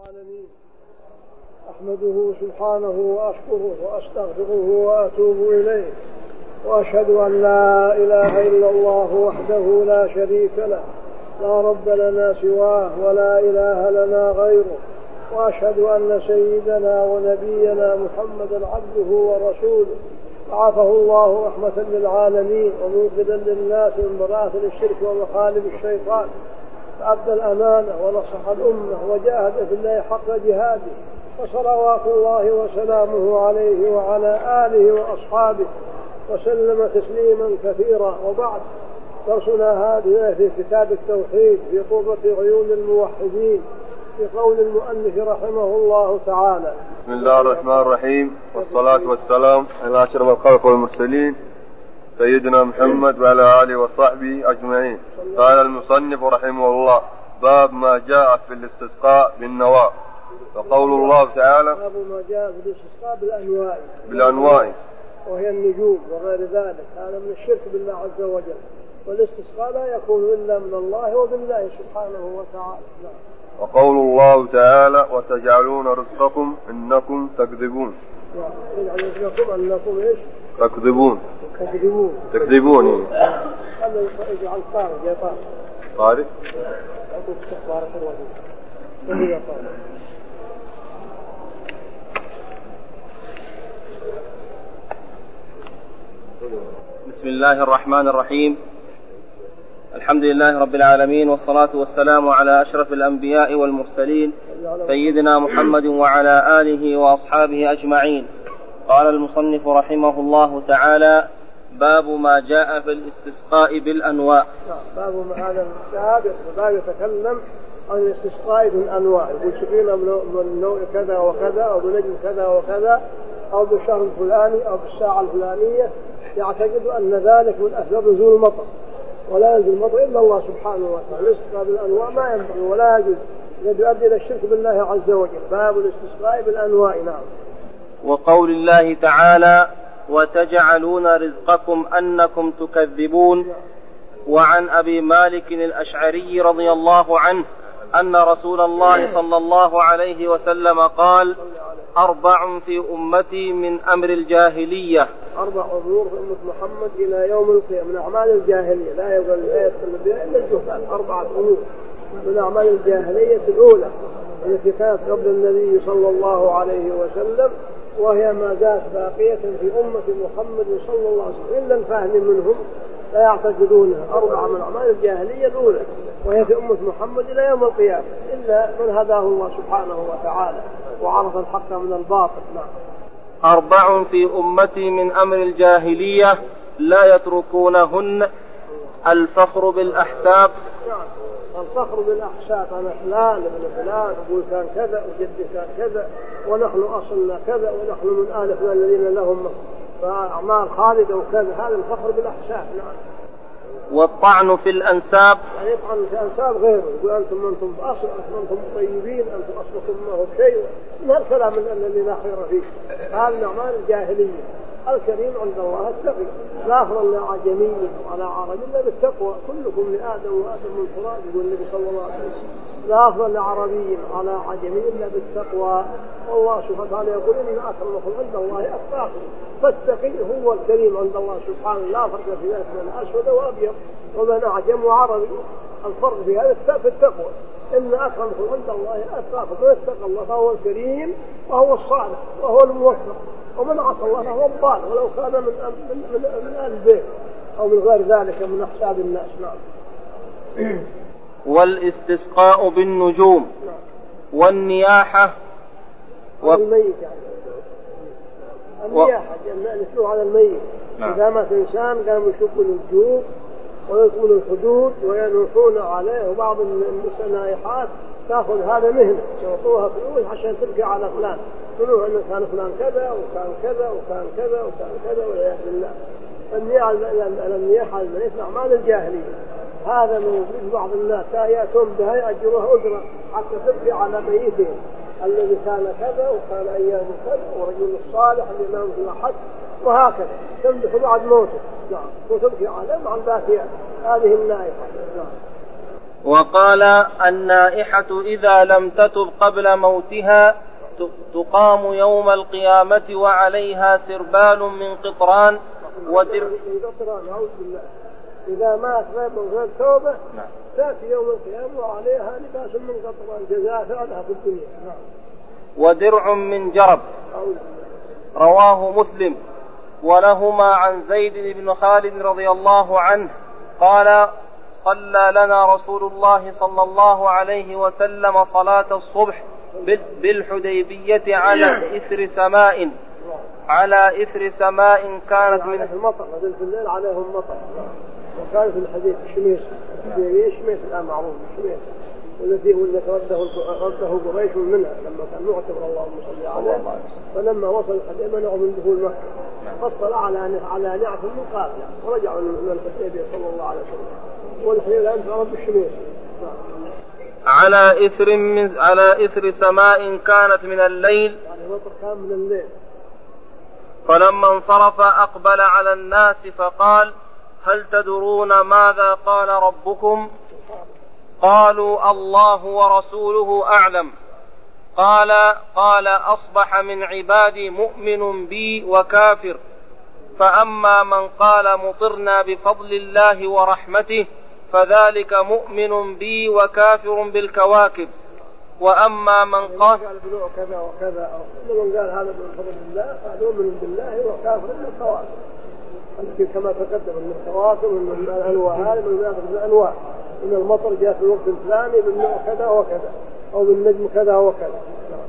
العالمين. أحمده سبحانه وأشكره وأستغفره وأتوب إليه، وأشهد أن لا إله إلا الله وحده لا شريك له، لا رب لنا سواه ولا إله لنا غيره، وأشهد أن سيدنا ونبينا محمدا عبده ورسوله، بعثه الله رحمة للعالمين ومنقذا للناس من براثن الشرك ومخالب الشيطان، فأدى الأمانة ونصح الأمة وجاهد في الله حق جهاده، وصلوات الله وسلامه عليه وعلى آله وأصحابه وسلم تسليما كثيرا. وبعد، درسنا هذه في كتاب التوحيد في قرة عيون الموحدين في قول المؤلف رحمه الله تعالى: بسم الله الرحمن الرحيم، والصلاة والسلام على أشرف الخلق والمرسلين سيدنا محمد وعلى آله وصحبه أجمعين. قال المصنف رحمه الله: باب ما جاء في الاستسقاء بالنواء. وقول الله تعالى: باب ما جاء في الاستسقاء بالأنواع وهي النجوم وغير ذلك. هذا من الشرك بالله عز وجل، والاستسقاء لا يكون إلا من الله وبالله سبحانه وتعالى. وقول الله تعالى: وتجعلون رزقكم إنكم تكذبون. تجعلون رزقكم أنكم إيش؟ تكذبون. هذا يجعل طارق يا طارق بارك الله فيك. بسم الله الرحمن الرحيم. الحمد لله رب العالمين، والصلاة والسلام على أشرف الأنبياء والمرسلين سيدنا محمد وعلى آله وأصحابه أجمعين. قال المصنف رحمه الله تعالى: باب ما جاء في الاستسقاء بالأنواع. باب ما هذا الباب يتكلم عن الاستسقاء بالأنواع، يقول سقينا من نوع كذا وكذا أو بنجم كذا وكذا أو بالشهر الفلاني أو بالساعة الفلانية، يعتقد أن ذلك من أسباب نزول المطر، ولا ينزل المطر إلا الله سبحانه وتعالى. الاستسقاء بالأنواع ما ينبغي ولا يجوز، الذي يؤدي إلى الشرك بالله عز وجل. باب الاستسقاء بالأنواع. نعم. وقول الله تعالى: وتجعلون رزقكم أنكم تكذبون. وعن أبي مالك الأشعري رضي الله عنه أن رسول الله صلى الله عليه وسلم قال: 4 في أمتي من أمر الجاهلية. 4 أمور في أمة محمد إلى يوم القيامة من أعمال الجاهلية لا يدخل بها إلا الجهال. 4 أمور من أعمال الجاهلية الأولى التي كانت قبل النبي صلى الله عليه وسلم، وهي ما زالت باقية في أمة محمد صلى الله عليه وسلم، إلا الفاهم منهم لا يعتقدونها. 4 من أعمال الجاهلية الأولى وهي في أمة محمد إلى يوم القيامة، إلا من هداه الله سبحانه وتعالى وعرف الحق من الباطل. 4 في أمتي من أمر الجاهلية لا يتركونهن: الفخر بالأحساب. الفخر بالأحساب، أنا فلان ابن فلان، أبوي كان كذا وجدي كان كذا ونحن أصلنا كذا ونحن من آل فلان الذين لهم أعمال خالدة وكذا، هذا الفخر بالأحساب. نعم. والطعن في الأنساب، يعني يطعن في أنساب غيره، يقول أنتم بأصل، أنتم طيبين، أنتم أصلكم ما هو شيء، من هالكلام الذي لا خير فيه. هذا من أعمال الجاهلية. الكريم عند الله التقي، لا فضل لعجمي ولا عربي إلا بالتقوى، كلكم لآدم وآدم من تراب، يقول النبي صلى الله عليه وسلم. لا فضل لعربي على عجمي إلا بالتقوى، والله سبحانه وتعالى يقول: إن أكرمكم عند الله أتقاكم. فالتقي هو الكريم عند الله سبحانه، لا فرق في ذلك بين أسود وأبيض وبين أعجم وعربي. الفرق في هذا في التقوى. إن أكرمكم عند الله أتقاكم، من اتقى الله فهو الكريم وهو الصالح وهو الموفق، ومن عصى الله فهو الضال ولو كان من أهل البيت أو من غير ذلك من أحساب الناس. نعم. والاستسقاء بالنجوم. والنياحة والميت، يعني النياحة نسلوه على الميت. إذا مات إنسان قاموا يشقوا الجوب ويطولوا الحدود وينوحون عليه، وبعض النائحات تأخذ هذا مهنة يعطوها فلوس عشان تبقى على فلان، يقولوا أنه كان فلان كذا وكان كذا وكان كذا وكان كذا والعياذ بالله. النياحة الميت من أعمال الجاهلية. هذا موجود بعض الناس يأتون بها يأجروها أجرة حتى تبقى على ميتهم الذي كان كذا وكان أيام كذا ورجل الصالح الإمام في الأحد، وهكذا تمدح بعد موته. نعم. وتبقى على مع الباقيات. هذه النائحة. نعم. وقال النائحة إذا لم تتب قبل موتها تقام يوم القيامة وعليها سربال من قطران إذا مات غير توبة تأتي يوم القيامة وعليها لباس من قطران جزاء فعلها في الدنيا. ودرع من جرب. رواه مسلم. ولهما عن زيد بن خالد رضي الله عنه قال صلى لنا رسول الله صلى الله عليه وسلم صلاة الصبح بالحديبية على إثر سماء كانت من المطر. نزل في الليل عليهم مطر. وكان في الحديث شميس الآن معروف شميس والذي رده قريش منها لما كان معتبر اللهم صل عليه. فلما وصل الحديث منعوا من دخول مكة فصل على نعف من قافلة ورجعوا من الحديبية صلى الله عليه وسلم. والحين أنت رب الشميس على إثر سماء كانت من الليل. يعني مطر كان من الليل. فلما انصرف أقبل على الناس فقال هل تدرون ماذا قال ربكم؟ قالوا الله ورسوله أعلم. قال أصبح من عبادي مؤمن بي وكافر، فأما من قال مطرنا بفضل الله ورحمته فذلك مؤمن بي وكافر بالكواكب، وأما من قال كذا وكذا أو من قال هذا من فضل الله فهذا مؤمن بالله وكافر بالكواكب. كما تقدم من الكواكب من الأنواع هذه من الأنواع من المطر جاء في الوقت الفلاني من نوع كذا وكذا أو من نجم كذا وكذا.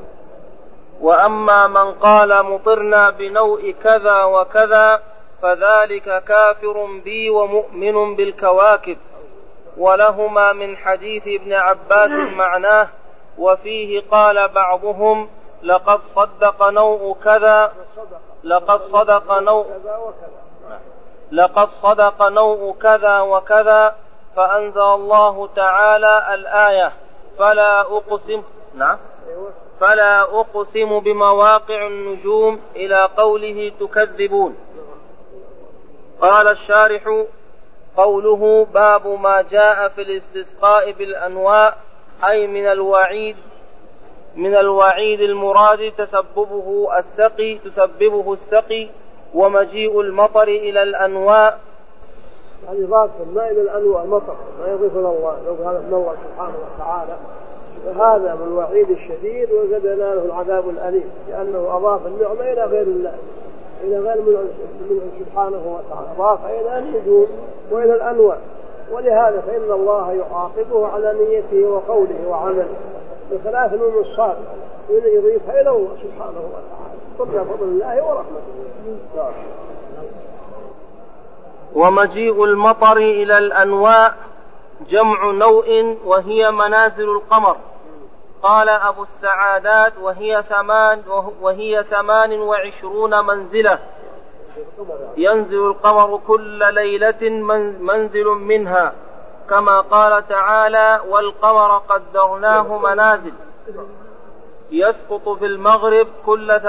وأما من قال مطرنا بنوء كذا وكذا فذلك كافر بي ومؤمن بالكواكب. ولهما من حديث ابن عباس معناه، وفيه قال بعضهم لقد صدق نوء كذا وكذا، فأنزل الله تعالى الآية فلا أقسم بمواقع النجوم إلى قوله تكذبون. قال الشارح قوله باب ما جاء في الاستسقاء بالأنواء أي من الوعيد المراد تسببه السقي ومجيء ومجيء إلى الأنواء. يعني ضاف الماء إلى الأنواء مطر ما يضيف إلى الله لو قال ابن الله سبحانه وتعالى، فهذا من الوعيد الشديد وزدنا له العذاب الأليم لأنه أضاف النعمة إلى غير الله إلى غير منه سبحانه وتعالى، أضاف إلى النجوم وإلى الأنواء. ولهذا فإن الله يعاقبه على نيته وقوله وعمله بخلاف المؤمن الصالح يضيفها إلى الله سبحانه وتعالى بفضل الله ورحمته. ومجيء المطر إلى الأنواء جمع نوء وهي منازل القمر. قال أبو السعادات وهي 28 منزلة ينزل القمر كل ليلة منزل منها، كما قال تعالى والقمر قدرناه منازل. يسقط في المغرب كل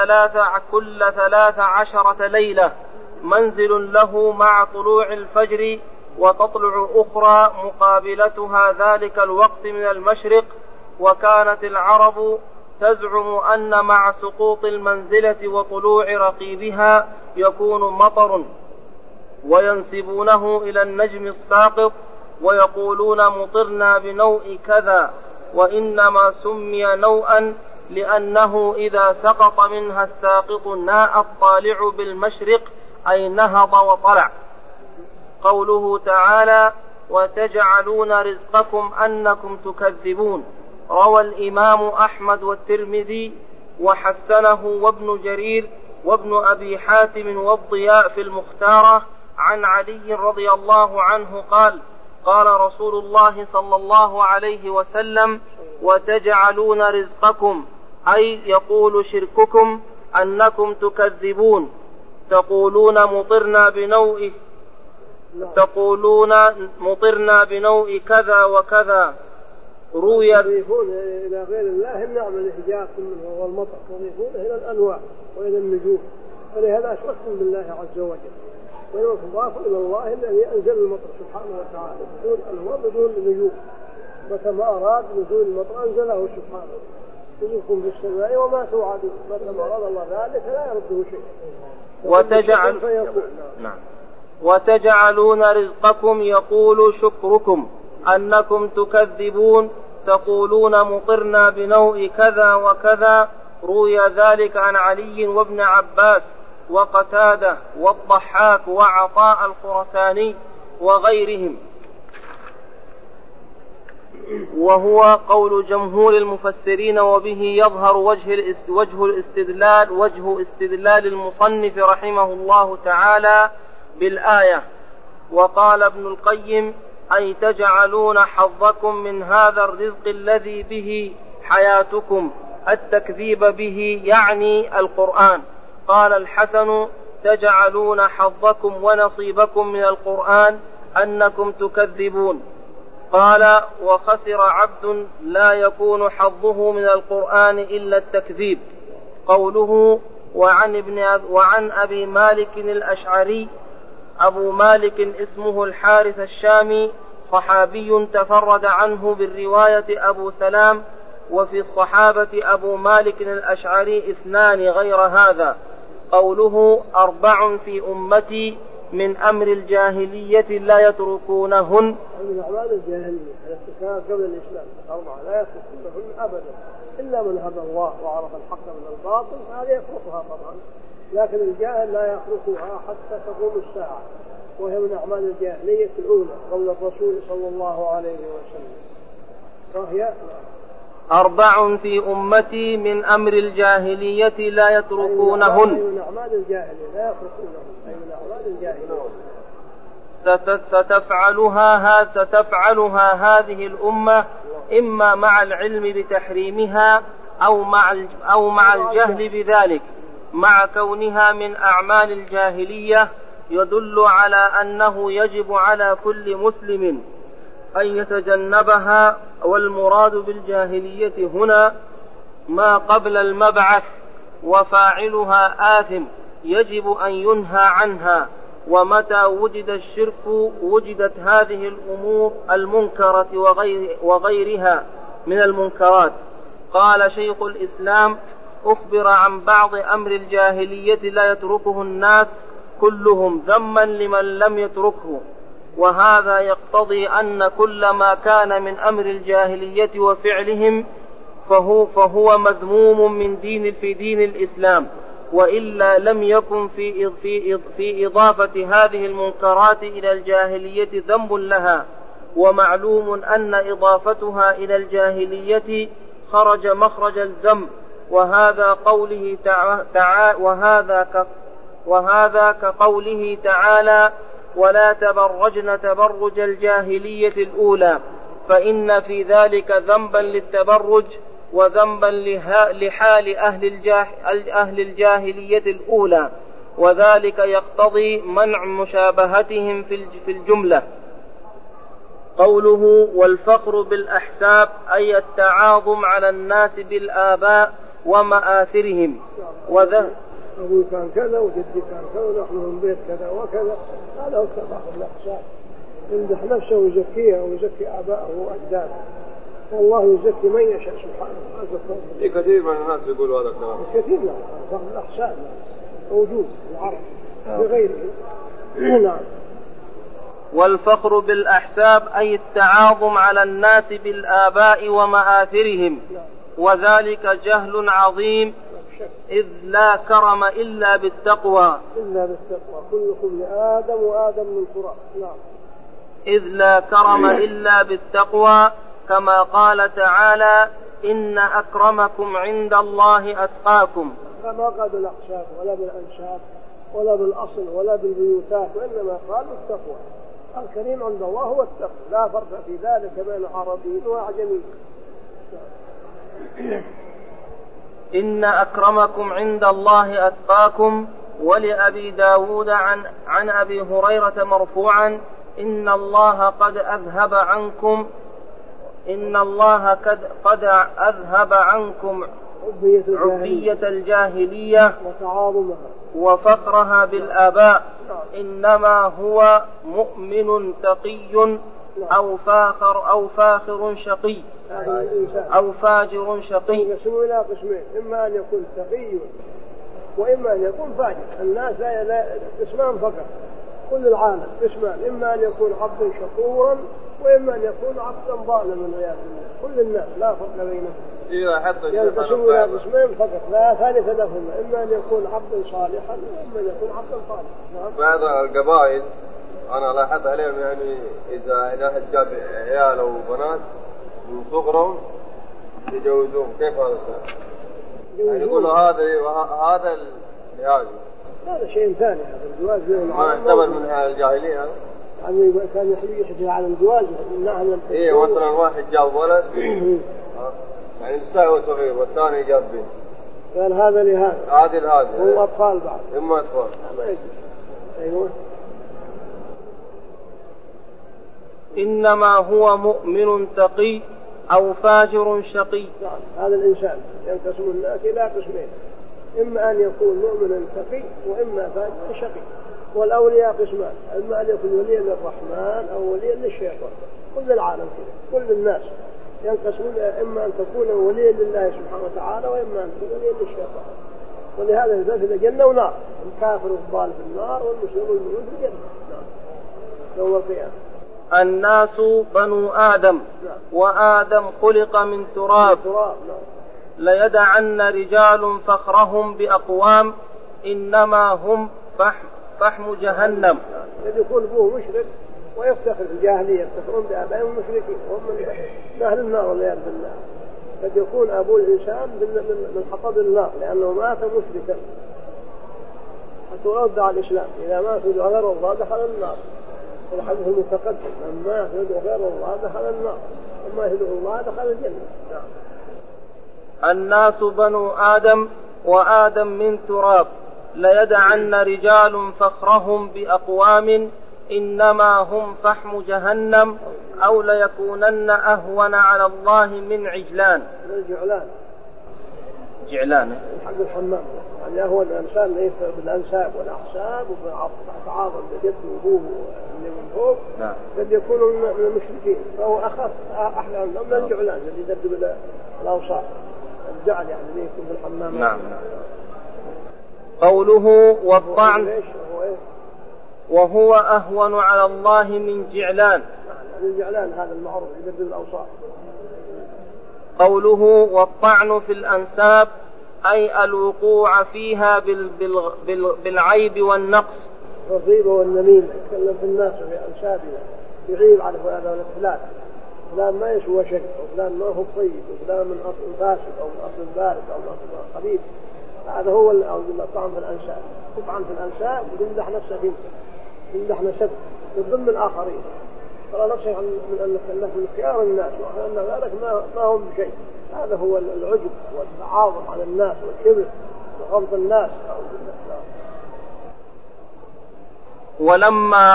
13 ليلة منزل له مع طلوع الفجر، وتطلع أخرى مقابلتها ذلك الوقت من المشرق. وكانت العرب تزعم أن مع سقوط المنزلة وطلوع رقيبها يكون مطر، وينسبونه إلى النجم الساقط ويقولون مطرنا بنوء كذا، وإنما سمي نوءا لأنه إذا سقط منها الساقط ناء الطالع بالمشرق أي نهض وطلع. قوله تعالى وتجعلون رزقكم أنكم تكذبون. روى الإمام أحمد والترمذي وحسنه وابن جرير وابن أبي حاتم والضياء في المختارة عن علي رضي الله عنه قال رسول الله صلى الله عليه وسلم وتجعلون رزقكم أي يقول شرككم أنكم تكذبون، تقولون مطرنا بنوء كذا وكذا. روي يضيفون إلى غير الله النعم التي جاءتكم منه والمطر يضيفونه إلى الأنواع وإلى النجوم، فلهذا أشركتم بالله عز وجل. وإنما تضاف إلى الله الذي أنزل المطر سبحانه وتعالى بدون أنواع بدون نجوم. متى ما أراد نزول المطر أنزله سبحانه. رزقكم في السماء وما توعدون، متى ما أراد الله ذلك لا يرده شيء. وتجعلون رزقكم يقول شكركم أنكم تكذبون تقولون مطرنا بنوء كذا وكذا. روي ذلك عن علي وابن عباس وقتادة والضحاك وعطاء الخرساني وغيرهم، وهو قول جمهور المفسرين، وبه يظهر وجه استدلال المصنف رحمه الله تعالى بالآية. وقال ابن القيم: أي تجعلون حظكم من هذا الرزق الذي به حياتكم التكذيب به، يعني القرآن. قال الحسن: تجعلون حظكم ونصيبكم من القرآن أنكم تكذبون. قال: وخسر عبد لا يكون حظه من القرآن إلا التكذيب. قوله: وعن أبي مالك الأشعري. أبو مالك اسمه الحارث الشامي، صحابي تفرد عنه بالرواية أبو سلام، وفي الصحابة أبو مالك الأشعري 2 غير هذا. قوله: 4 في أمتي من أمر الجاهلية لا يتركونهن. من أعمال الجاهلية الاتكال قبل الإسلام 4 لا يتركونهن أبدا، إلا من هدى الله وعرف الحق من الباطل هذا يتركها طبعا، لكن الجاهل لا يتركها حتى تقوم الساعة، وهي من أعمال الجاهلية الأولى قول الرسول صلى الله عليه وسلم. وهي 4 في أمتي من أمر الجاهلية لا يتركونهن. من أعمال الجاهلية لا يتركونهن، أي من أعمال الجاهلية ستفعلها هذه الأمة، إما مع العلم بتحريمها أو مع الجهل بذلك، مع كونها من أعمال الجاهلية، يدل على أنه يجب على كل مسلم أن يتجنبها. والمراد بالجاهلية هنا ما قبل المبعث، وفاعلها آثم يجب أن ينهى عنها. ومتى وجد الشرك وجدت هذه الأمور المنكرة وغيرها من المنكرات. قال شيخ الإسلام: أخبر عن بعض أمر الجاهلية لا يتركه الناس كلهم ذما لمن لم يتركه، وهذا يقتضي أن كل ما كان من أمر الجاهلية وفعلهم فهو مذموم في دين الإسلام، وإلا لم يكن في إضافة هذه المنكرات إلى الجاهلية ذنب لها. ومعلوم أن إضافتها إلى الجاهلية خرج مخرج الذنب، وهذا كقوله تعالى: ولا تبرجن تبرج الجاهلية الأولى، فإن في ذلك ذنبا للتبرج وذنبا لحال أهل الجاهلية الأولى، وذلك يقتضي منع مشابهتهم في الجملة. قوله: والفخر بالأحساب، أي التعاظم على الناس بالآباء ومآثرهم. أبوي كان كذا وجدي كان كذا ونحن من بيت كذا وكذا، هذا هو التفاخر بالأحساب، يمدح نفسه ويزكيها ويزكي آباءه وأجداده، والله يزكي من يشاء سبحانه. كثير من الناس يقولوا هذا الكلام، كثير لا فخر بالأحساب موجود في العرب بغيره. نعم. والفخر بالأحساب، أي التعاظم على الناس بالآباء ومآثرهم، وذلك جهل عظيم، إذ لا كرم إلا بالتقوى. كلكم لآدم وآدم من تراب. نعم. إذ لا كرم إلا بالتقوى، كما قال تعالى: إن أكرمكم عند الله أتقاكم. فما قال بالأحساب ولا بالأنساب ولا بالأصل ولا بالبيوتات، وإنما قال بالتقوى. الكريم عند الله هو التقوى، لا فرق في ذلك بين عربي وأعجمي. إن أكرمكم عند الله أتقاكم. ولأبي داود عن أبي هريرة مرفوعا: إن الله قد أذهب عنكم عبية الجاهلية وفخرها بالآباء، إنما هو مؤمن تقي أو فاخر شقي أو فاجر شقي. يقسمون إلى قسمين، إما أن يكون تقي وإما أن يكون فاجر. الناس لا قسمان فقط، كل العالم قسمان، إما أن يكون عبدا شكورا وإما أن يكون عبدا ظالما والعياذ بالله. كل الناس لا فرق بينهم، ينقسمون إلى قسمين فقط لا ثالث لهما، إما أن يكون عبدا صالحا وإما أن يكون عبدا صالحا. بعض القبائل أنا لاحظت عليهم يعني إذا جاب عيال وبنات من صغرهم يجوزون، كيف هذا الشيء؟ يعني يقولوا هذا لهذا هذا شيء ثاني. هذا الجواز ما يعتبر من الجاهلية. يعني كان يحدث على الجواز من ناحية إيه مثلا واحد جاب ولد يعني الساعة صغير والثاني جاب بنت، قال هذا لهذا، هذه لهذا، هم أطفال بعض، هم أطفال ما يجوز. أيوه. إنما هو مؤمن تقي أو فاجر شقي. هذا الإنسان ينقسم الناس إلى قسمين، إما أن يكون مؤمنا تقي وإما فاجر شقي. والأولياء قسمان، إما أن يكون وليا للرحمن أو وليا للشيطان. كل العالم كده، كل الناس ينقسمون، إما أن تكون وليا لله سبحانه وتعالى وإما أن تكون وليا للشيطان. ولهذا يزال في الجنة ونار، الكافر والضال في النار والمسلم والمؤمن في الجنة يوم القيامة. الناس بنو آدم وآدم خلق من تراب. ليدعن رجال فخرهم بأقوام إنما هم فحم جهنم. يكون أبوه مشرك ويفتخر بالجاهلية، يفتخرون بآبائهم المشركين وهم من أهل النار والعياذ بالله. قد يكون أبو الإنسان من حطب النار لأنه مات مشركا حتى رد على الإسلام. إذا مات يدعو غير الله دخل النار. الحديث المتقدم من مات يدعو غير الله دخل النار وما يدعو الله دخل الجنة. الناس بنو آدم وآدم من تراب. ليدعن رجال فخرهم بأقوام إنما هم فحم جهنم أو ليكونن أهون على الله من عجلان. جعلان حق الحمام يعني أهون الإنسان ليس بالأنساب والأحساب وبالتعاظم بجد وأبوه اللي من فوق. قد يكونوا من المشركين، فهو أخف أحلى من الجعلان الذي يدب بالأوصاف. الجعل يعني اللي يكون بالحمام. نعم. قوله والطعن وهو أهون على الله من جعلان. الجعلان هذا المعروف يدب الأوصاف. قوله والطعن في الأنساب أي الوقوع فيها بالعيب والنقص. الغيبة والنميمة، يتكلم في الناس وفي أنسابنا، يعيب على هذا الاختلاف، فلان ما يسوى شيء وفلان ما هو طيب وفلان من أصل فاسد أو من أصل بارد أو من أصل خبيث. هذا هو الطعن في الأنساب. تطعن في الأنساب وتمدح نفسك انت، تمدح نفسك ضمن الآخرين، ترى نفسك من أنك من خيار الناس وأن غيرك ما هم بشيء. هذا هو العجب والتعاظم على الناس والكبر وغمط الناس. ولما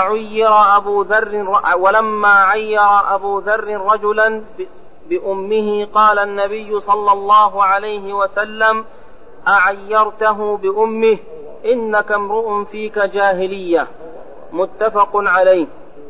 عير أبو ذر رجلا بأمه قال النبي صلى الله عليه وسلم أعيرته بأمه إنك امرؤ فيك جاهلية. متفق عليه.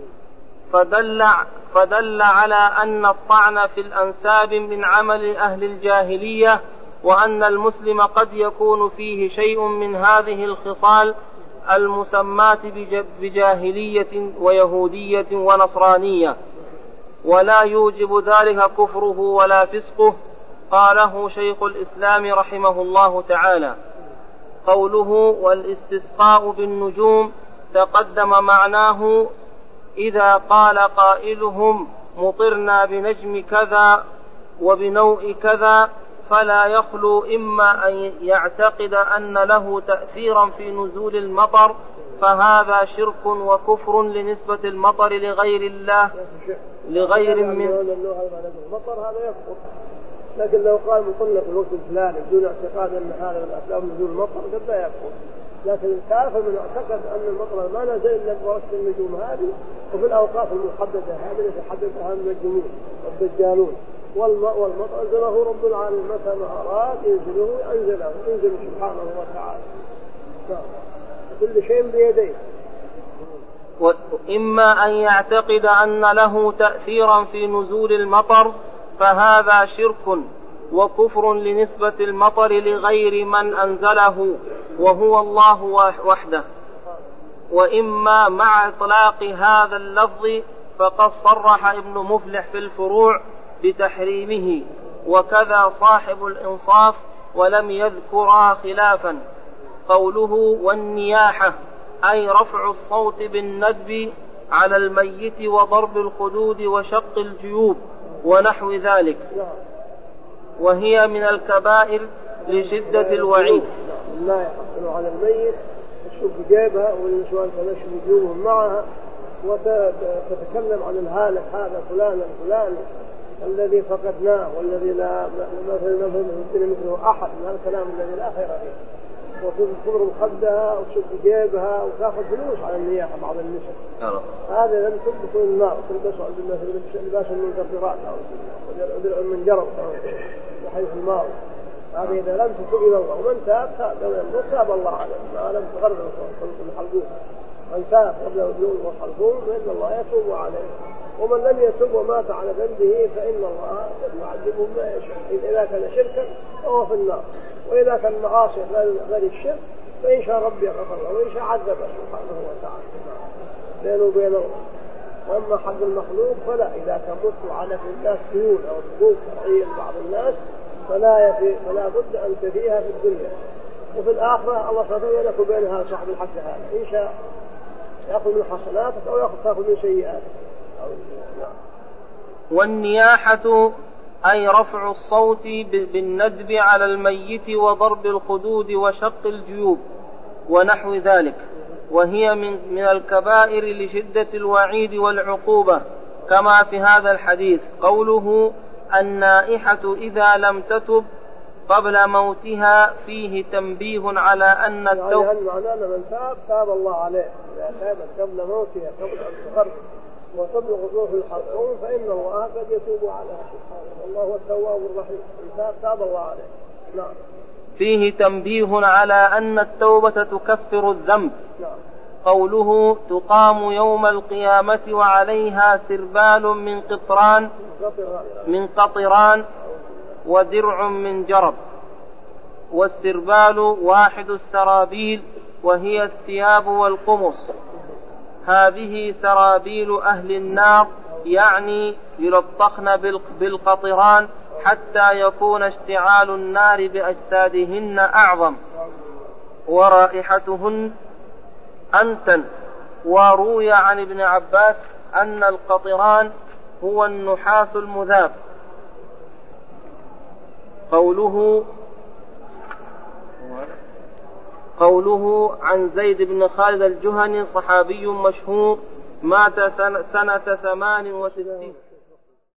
فدل على أن الطعن في الأنساب من عمل أهل الجاهلية، وأن المسلم قد يكون فيه شيء من هذه الخصال المسمات بجاهلية ويهودية ونصرانية، ولا يوجب ذلك كفره ولا فسقه. قاله شيخ الإسلام رحمه الله تعالى. قوله والاستسقاء بالنجوم تقدم معناه إذا قال قائلهم مطرنا بنجم كذا وبنوء كذا، فلا يخلو إما أن يعتقد أن له تأثيرا في نزول المطر، فهذا شرك وكفر لنسبة المطر لغير الله لغير من المطر، هذا يكفر. لكن لو قال مطلق في الوقت الفلاني بدون اعتقاد أن هذا من أسباب نزول المطر قد لا يكفر. لكن الكافر من اعتقد أن المطر ما نزل إلا بواسطة النجوم هذه وفي الأوقات المحددة هذه التي حددها المجنون والدجالون. والمطر أنزله رب العالمين متى ما أراد ينزل سبحانه وتعالى. كل شيء بيديه. وإما أن يعتقد أن له تأثيرا في نزول المطر فهذا شرك وكفر لنسبة المطر لغير من أنزله وهو الله وحده. وإما مع إطلاق هذا اللفظ فقد صرح ابن مفلح في الفروع بتحريمه وكذا صاحب الإنصاف ولم يذكرا خلافا. قوله والنياحة أي رفع الصوت بالندب على الميت وضرب الخدود وشق الجيوب ونحو ذلك، وهي من الكبائر لشدة الوعيد. لا يحصل على الميت الشق جيبها والنسوان تنشر جيوبهم معها وتتكلم عن الهالك هذا فلان الفلاني الذي فقدناه والذي لا مثله أحد من الكلام الذي لا خير فيه، وتذكر خدها وتشق جيبها وتاخذ فلوس على النياحة بعض النساء. هذا لم تدخل النار تلبس لباس المنكرات أو درع من جرب بحيث الماء. هذا إذا لم تتوب إلى الله ومن تاب الله عليه ما لم تغرب الحلقوم. من تاب قبل وجود والحلقوم فإن الله يتوب عليه، ومن لم يتوب ومات على ذنبه فإن الله يعذبه ما يشاء. إذا كان شركا فهو في النار، وإذا كان معاصي غير الشرك فإن شاء ربي غفر له وإن شاء عذبه سبحانه وتعالى بينه وبين الله. وأما حق المخلوق فلا، إذا كان مت على الناس ديون أو حقوق شرعية لبعض الناس فلا بد أن تفيها في الدنيا، وفي الآخرة الله سبحانه يلك بينها صاحب الحق هذا إن شاء يأخذ من حسناتك أو يأخذ من سيئاتك. والنياحة أي رفع الصوت بالندب على الميت وضرب الخدود وشق الجيوب ونحو ذلك، وهي من الكبائر لشدة الوعيد والعقوبة كما في هذا الحديث. قوله النائحة إذا لم تتب قبل موتها فيه تنبيه على أن التوبة يعني معناه أن من تاب الله عليه إذا تابت قبل موتها قبل أن تخرج وتبلغ روح الحلقوم فإن الله قد يتوب عليها سبحانه، والله هو التواب الرحيم. تاب الله عليه. نعم. فيه تنبيه على أن التوبة تكفر الذنب. نعم. قوله تقام يوم القيامة وعليها سربال من قطران ودرع من جرب، والسربال واحد السرابيل وهي الثياب والقمص. هذه سرابيل أهل النار، يعني يلطخن بالقطران حتى يكون اشتعال النار بأجسادهن أعظم ورائحتهن أنتن. وروي عن ابن عباس أن القطران هو النحاس المذاب. قوله عن زيد بن خالد الجهني صحابي مشهور مات سنة 68